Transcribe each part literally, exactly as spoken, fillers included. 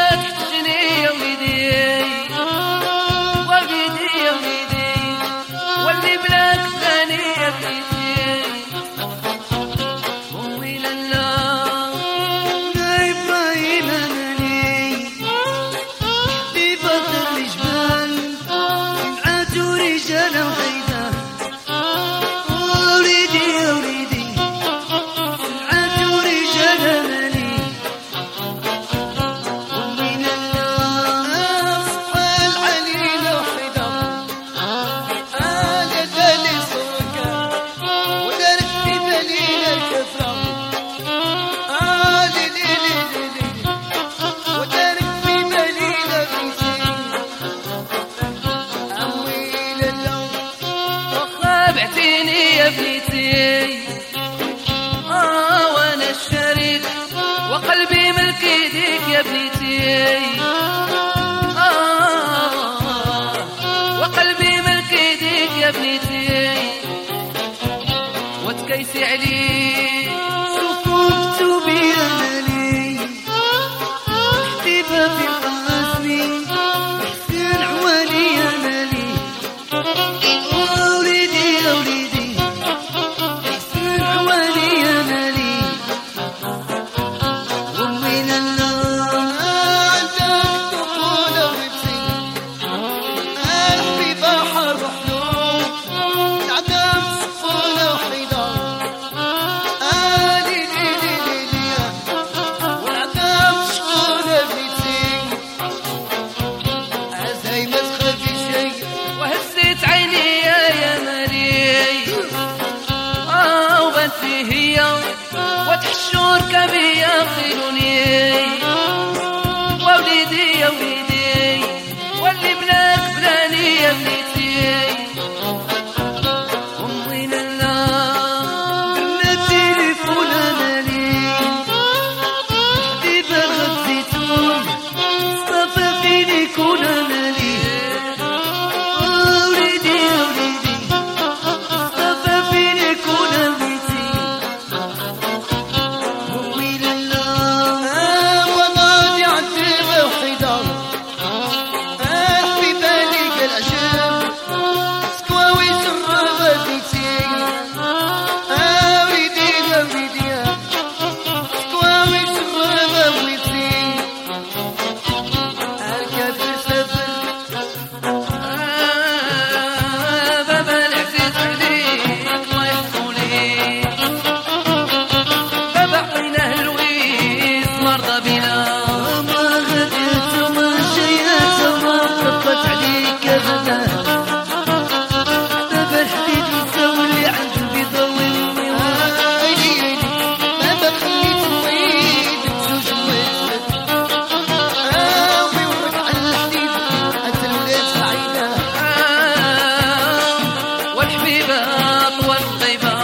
تحتجني يا وليدي وليدي يا وليدي واللي بلاك ثاني يا بنيتي امي لالا نايمة ينامني حبيبة الجبال عادوا رجالة وحيدة وليدي يا وليدي عادوا رجالة مالي امي لالا اصحى العليلة وحيدة انا دالي صورك ودارت في بالي الكفرة بعتيني يا بنيتي آه وانا الشريك وقلبي ملك يديك يا بنيتي آه وقلبي ملك يديك يا بنيتي وتكيسي عليك شوفوا مكتوبي يا مالي حبيبة في قاسمي حسين عوالي يا مالي وليدي يا وليدي حسين عوالي يا مالي أمي لالا عندك طفولة وبتي الحبيبة حر حلوب العدم صفولة وحيدة آلي لي لي لي لي والعدم شغولة بنيتي زي ما تخافي شي وهزيت عيني يا يا مالي آه وبان فيه هي وتحشور كبي ياخذوني ووليدي يا وليدي واللي بلاك بلاني يا بنيتي أمي لالا بنتي لفولة مالي حبيبة غد زيتون صفا فيني كونا مالي وليدي يا وليدي صفا فيني كونا بيتي أمي لالا وضعتي عالدمى وحيدة في بالي كالعجب سكواوي شرابة بيتي وليدي يا وليدي سكواوي شرابة بيتي الكافر سافر آه بابا العزيز عليك الله يحفظولي بابا عطيناه الويس مرضى بنا وما غديت وما جيت وما طبت عليك ابدا بابا الحبيب يسوي اللي عنده بيضوي بابا خليت ويد بزوج مويد اوي ورك على الحديد انت الولاد سعيده والحبيبة طول الغيبة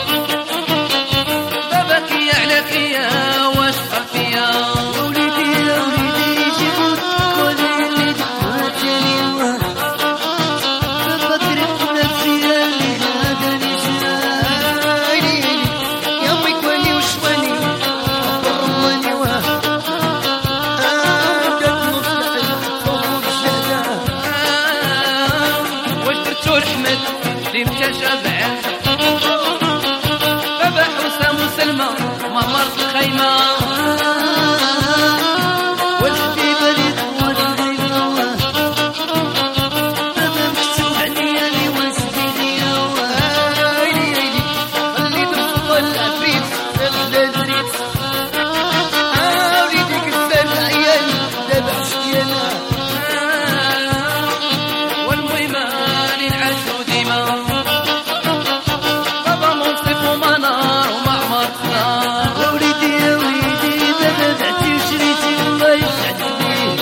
بابك يا عليك يا واش فيا وليدي يا وليدي جيبوك ولي اللي دخلتني الله بابا كرهت نفسي اللي هاداني جناني يا امي كواني وشواني برماني واه عندك مصلح الفوق الشهداء واش درتو لحمد اللي مشى شبع بابا حسام وسلمى ما مرت الخيمة والحبيبة اللي تقول الغيبة واه بابا مكتوب عليا لي واسبيني يا واه خليت الفضل العفريت الحلال دريت وليدي كسبان العيال دابا عشتي انا والمهمة للعشر ديما بابا منصف ومنار ومعمر نار وليدي يا وليدي بابا بعتي وشريتي والله يسعد بيه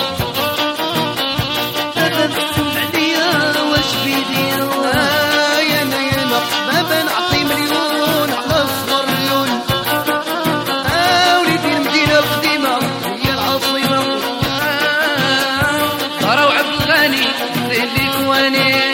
بابا مكتوب عليا واش بيدي يا واه يا انا يا انا بابا نعطي مليون على صغر اللون وليدي المدينة القديمة هي العاصمة راهو عبد الغني زين لي كواني